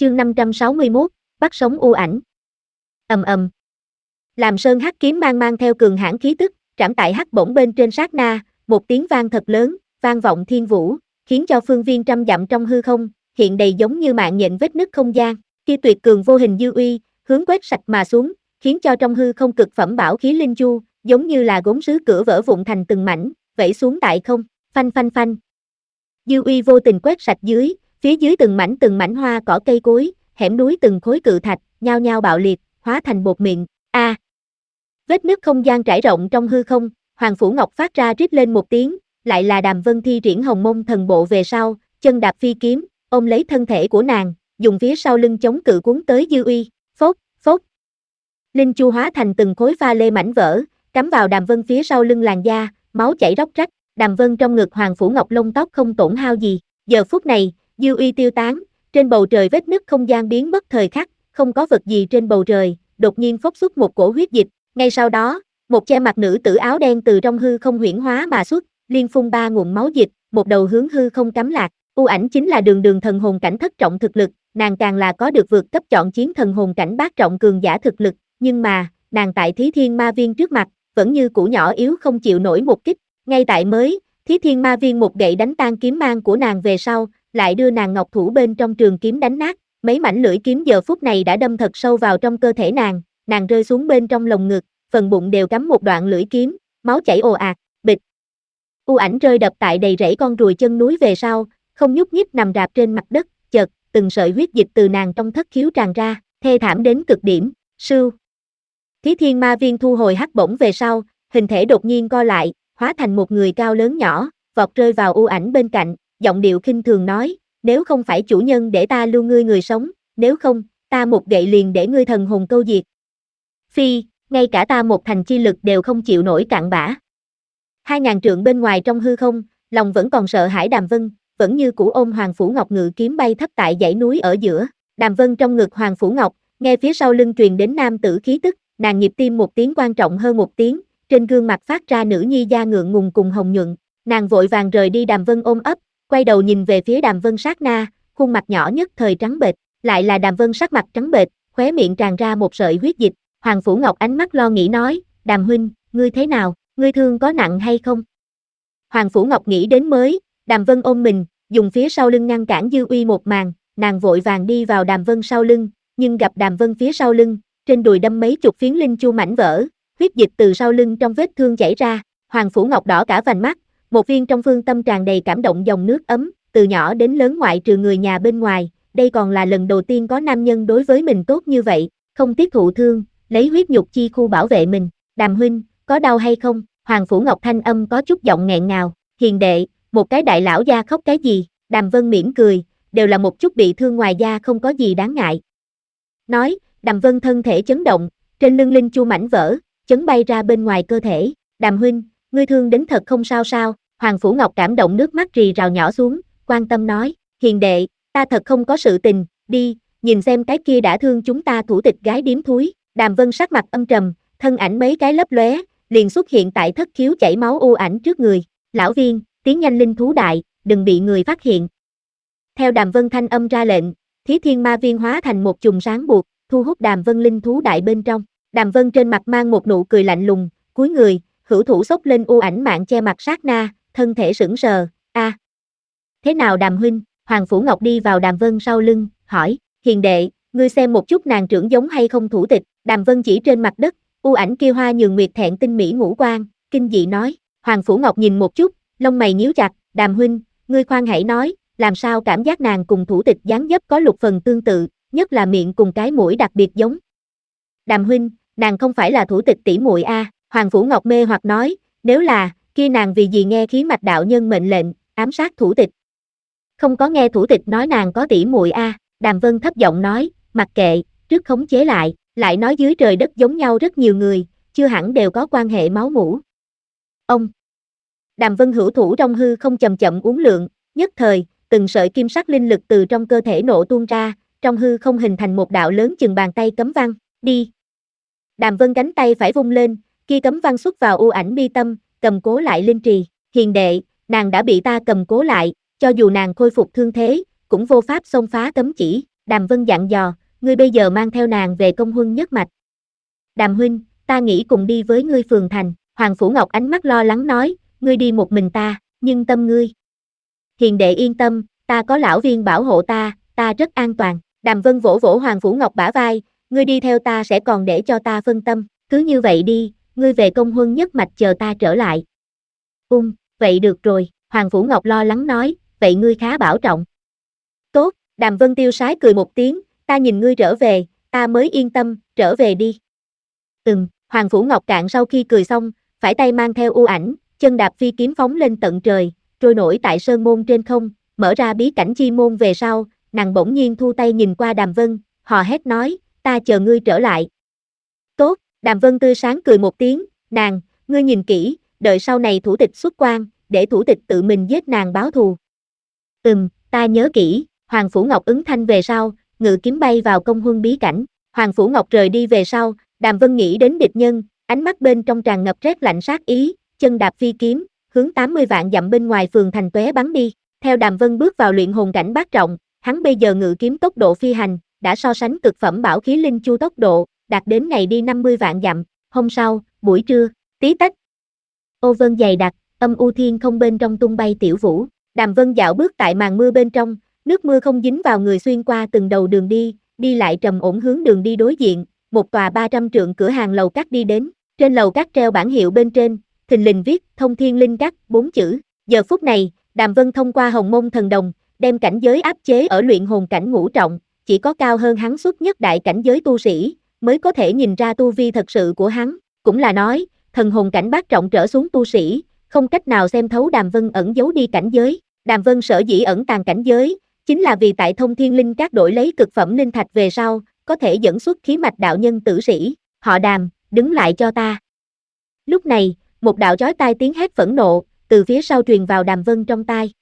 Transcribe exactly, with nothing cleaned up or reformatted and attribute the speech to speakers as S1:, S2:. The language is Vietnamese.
S1: Chương năm trăm sáu mươi mốt, bắt sống u ảnh. Ầm ầm. Làm sơn hắc kiếm mang mang theo cường hãn khí tức, trảm tại hắc bổng bên trên sát na, một tiếng vang thật lớn, vang vọng thiên vũ, khiến cho phương viên trăm dặm trong hư không, hiện đầy giống như mạng nhện vết nứt không gian, kia tuyệt cường vô hình dư uy, hướng quét sạch mà xuống, khiến cho trong hư không cực phẩm bảo khí linh chu, giống như là gốm sứ cửa vỡ vụn thành từng mảnh, vẩy xuống tại không, phanh phanh phanh. Dư uy vô tình quét sạch dưới, phía dưới từng mảnh từng mảnh hoa cỏ cây cối, hẻm núi từng khối cự thạch, nhao nhao bạo liệt, hóa thành bột mịn. A! À, vết nứt không gian trải rộng trong hư không, Hoàng Phủ Ngọc phát ra rít lên một tiếng, lại là Đàm Vân thi triển Hồng Mông thần bộ về sau, chân đạp phi kiếm, ôm lấy thân thể của nàng, dùng phía sau lưng chống cự cuốn tới dư uy, phốt, phốt. Linh chu hóa thành từng khối pha lê mảnh vỡ, cắm vào Đàm Vân phía sau lưng làn da, máu chảy róc rách. Đàm Vân trong ngực Hoàng Phủ Ngọc lông tóc không tổn hao gì. Giờ phút này, dư uy tiêu tán, trên bầu trời vết nứt không gian biến mất thời khắc, không có vật gì trên bầu trời, đột nhiên phốc xuất một cổ huyết dịch. Ngay sau đó, một che mặt nữ tử áo đen từ trong hư không huyễn hóa mà xuất, liên phun ba nguồn máu dịch, một đầu hướng hư không cắm lạc. U ảnh chính là đường đường thần hồn cảnh thất trọng thực lực, nàng càng là có được vượt cấp chọn chiến thần hồn cảnh bát trọng cường giả thực lực, nhưng mà, nàng tại Thí Thiên Ma Viên trước mặt, vẫn như cũ nhỏ yếu không chịu nổi một kích. Ngay tại mới, Thí Thiên Ma Viên một gậy đánh tan kiếm mang của nàng về sau, lại đưa nàng ngọc thủ bên trong trường kiếm đánh nát, mấy mảnh lưỡi kiếm giờ phút này đã đâm thật sâu vào trong cơ thể nàng, nàng rơi xuống bên trong lồng ngực, phần bụng đều cắm một đoạn lưỡi kiếm, máu chảy ồ ạt, bịch. U ảnh rơi đập tại đầy rẫy con ruồi chân núi về sau, không nhúc nhích nằm rạp trên mặt đất, chợt, từng sợi huyết dịch từ nàng trong thất khiếu tràn ra, thê thảm đến cực điểm, sưu. Thí Thiên Ma Viên thu hồi hắc bổng về sau, hình thể đột nhiên co lại, hóa thành một người cao lớn nhỏ, vọt rơi vào u ảnh bên cạnh, giọng điệu khinh thường nói, nếu không phải chủ nhân để ta lưu ngươi người sống, nếu không, ta một gậy liền để ngươi thần hồn câu diệt. Phi, ngay cả ta một thành chi lực đều không chịu nổi cạn bã. Hai ngàn trượng bên ngoài trong hư không, lòng vẫn còn sợ hãi Đàm Vân, vẫn như cũ ôm Hoàng Phủ Ngọc ngự kiếm bay thấp tại dãy núi ở giữa. Đàm Vân trong ngực Hoàng Phủ Ngọc, nghe phía sau lưng truyền đến nam tử khí tức, nàng nhịp tim một tiếng quan trọng hơn một tiếng, trên gương mặt phát ra nữ nhi da ngượng ngùng cùng hồng nhuận. Nàng vội vàng rời đi Đàm Vân ôm ấp, quay đầu nhìn về phía Đàm Vân sát na, khuôn mặt nhỏ nhất thời trắng bệch, lại là Đàm Vân sắc mặt trắng bệch, khóe miệng tràn ra một sợi huyết dịch. Hoàng Phủ Ngọc ánh mắt lo nghĩ nói, Đàm huynh, ngươi thế nào, ngươi thương có nặng hay không? Hoàng Phủ Ngọc nghĩ đến mới, Đàm Vân ôm mình, dùng phía sau lưng ngăn cản dư uy một màn, nàng vội vàng đi vào Đàm Vân sau lưng, nhưng gặp Đàm Vân phía sau lưng, trên đùi đâm mấy chục phiến linh chu mảnh vỡ, huyết dịch từ sau lưng trong vết thương chảy ra. Hoàng Phủ Ngọc đỏ cả vành mắt, một viên trong phương tâm tràn đầy cảm động dòng nước ấm, từ nhỏ đến lớn ngoại trừ người nhà bên ngoài, đây còn là lần đầu tiên có nam nhân đối với mình tốt như vậy, không tiếc thụ thương, lấy huyết nhục chi khu bảo vệ mình. Đàm huynh, có đau hay không? Hoàng Phủ Ngọc thanh âm có chút giọng nghẹn ngào, hiền đệ, một cái đại lão gia khóc cái gì? Đàm Vân mỉm cười, đều là một chút bị thương ngoài da không có gì đáng ngại. Nói, Đàm Vân thân thể chấn động, trên lưng linh chu mảnh vỡ, chấn bay ra bên ngoài cơ thể. Đàm huynh, ngươi thương đến thật không sao sao? Hoàng Phủ Ngọc cảm động nước mắt rì rào nhỏ xuống, quan tâm nói, hiền đệ, ta thật không có sự tình, đi, nhìn xem cái kia đã thương chúng ta thủ tịch gái điếm thúi. Đàm Vân sắc mặt âm trầm, thân ảnh mấy cái lấp lóe, liền xuất hiện tại thất khiếu chảy máu u ảnh trước người. Lão viên, tiến nhanh linh thú đại, đừng bị người phát hiện. Theo Đàm Vân thanh âm ra lệnh, Thí Thiên Ma Viên hóa thành một chùm sáng buộc, thu hút Đàm Vân linh thú đại bên trong. Đàm Vân trên mặt mang một nụ cười lạnh lùng, cúi người, hữu thủ xốc lên u ảnh mạng che mặt sát na, thân thể sững sờ. A, à, thế nào Đàm huynh? Hoàng Phủ Ngọc đi vào Đàm Vân sau lưng, hỏi, hiền đệ, ngươi xem một chút nàng trưởng giống hay không thủ tịch? Đàm Vân chỉ trên mặt đất, u ảnh kia hoa nhường nguyệt thẹn tinh mỹ ngũ quan, kinh dị nói. Hoàng Phủ Ngọc nhìn một chút, lông mày nhíu chặt, Đàm huynh, ngươi khoan hãy nói, làm sao cảm giác nàng cùng thủ tịch dáng dấp có lục phần tương tự, nhất là miệng cùng cái mũi đặc biệt giống. Đàm huynh, nàng không phải là thủ tịch tỷ muội a? Hoàng Phủ Ngọc mê hoặc nói, nếu là, kia nàng vì gì nghe khí mạch đạo nhân mệnh lệnh, ám sát thủ tịch? Không có nghe thủ tịch nói nàng có tỷ muội a? Đàm Vân thấp giọng nói, mặc kệ, trước khống chế lại, lại nói dưới trời đất giống nhau rất nhiều người, chưa hẳn đều có quan hệ máu mủ. Ông Đàm Vân hữu thủ trong hư không chậm chậm uốn lượn, nhất thời, từng sợi kim sắc linh lực từ trong cơ thể nổ tuôn ra, trong hư không hình thành một đạo lớn chừng bàn tay cấm văn, đi. Đàm Vân cánh tay phải vung lên, kia cấm văn xuất vào u ảnh mi tâm, cầm cố lại linh trì. Hiền đệ, nàng đã bị ta cầm cố lại, cho dù nàng khôi phục thương thế, cũng vô pháp xông phá cấm chỉ. Đàm Vân dặn dò, ngươi bây giờ mang theo nàng về công huân nhất mạch. Đàm huynh, ta nghĩ cùng đi với ngươi phường thành, Hoàng Phủ Ngọc ánh mắt lo lắng nói, ngươi đi một mình ta, nhưng tâm ngươi. Hiền đệ yên tâm, ta có lão viên bảo hộ ta, ta rất an toàn. Đàm Vân vỗ vỗ Hoàng Phủ Ngọc bả vai, ngươi đi theo ta sẽ còn để cho ta phân tâm, cứ như vậy đi, ngươi về công huân nhất mạch chờ ta trở lại. Ung, vậy được rồi, Hoàng Phủ Ngọc lo lắng nói, vậy ngươi khá bảo trọng. Tốt, Đàm Vân tiêu sái cười một tiếng, ta nhìn ngươi trở về, ta mới yên tâm, trở về đi. Ừm, Hoàng Phủ Ngọc Cạn sau khi cười xong, phải tay mang theo u ảnh, chân đạp phi kiếm phóng lên tận trời, trôi nổi tại sơn môn trên không, mở ra bí cảnh chi môn về sau, nàng bỗng nhiên thu tay nhìn qua Đàm Vân, hò hét nói, ta chờ ngươi trở lại. Tốt, Đàm Vân tươi sáng cười một tiếng, nàng, ngươi nhìn kỹ, đợi sau này thủ tịch xuất quan, để thủ tịch tự mình giết nàng báo thù. Ừm, ta nhớ kỹ, Hoàng Phủ Ngọc ứng thanh về sau, ngự kiếm bay vào công huân bí cảnh, Hoàng Phủ Ngọc rời đi về sau, Đàm Vân nghĩ đến địch nhân, ánh mắt bên trong tràn ngập rét lạnh sát ý, chân đạp phi kiếm, hướng tám mươi vạn dặm bên ngoài phường thành tóe bắn đi. Theo Đàm Vân bước vào luyện hồn cảnh bát trọng, hắn bây giờ ngự kiếm tốc độ phi hành, đã so sánh cực phẩm bảo khí linh chu tốc độ, đạt đến ngày đi năm mươi vạn dặm. Hôm sau, buổi trưa, tí tách. Ô vân dày đặc, âm u thiên không bên trong tung bay tiểu vũ. Đàm Vân dạo bước tại màn mưa bên trong, nước mưa không dính vào người xuyên qua từng đầu đường đi, đi lại trầm ổn hướng đường đi đối diện, một tòa ba trăm trượng cửa hàng lầu cát đi đến, trên lầu cát treo bảng hiệu bên trên, thình lình viết Thông Thiên Linh Cát bốn chữ. Giờ phút này, Đàm Vân thông qua Hồng Môn Thần Đồng, đem cảnh giới áp chế ở luyện hồn cảnh ngũ trọng, chỉ có cao hơn hắn suốt nhất đại cảnh giới tu sĩ, mới có thể nhìn ra tu vi thật sự của hắn, cũng là nói, thần hồn cảnh bát trọng trở xuống tu sĩ, không cách nào xem thấu Đàm Vân ẩn giấu đi cảnh giới. Đàm Vân sở dĩ ẩn tàng cảnh giới, chính là vì tại Thông Thiên Linh Cát đổi lấy cực phẩm linh thạch về sau, có thể dẫn xuất khí mạch đạo nhân tử sĩ, họ Đàm, đứng lại cho ta. Lúc này, một đạo chói tai tiếng hét phẫn nộ, từ phía sau truyền vào Đàm Vân trong tai.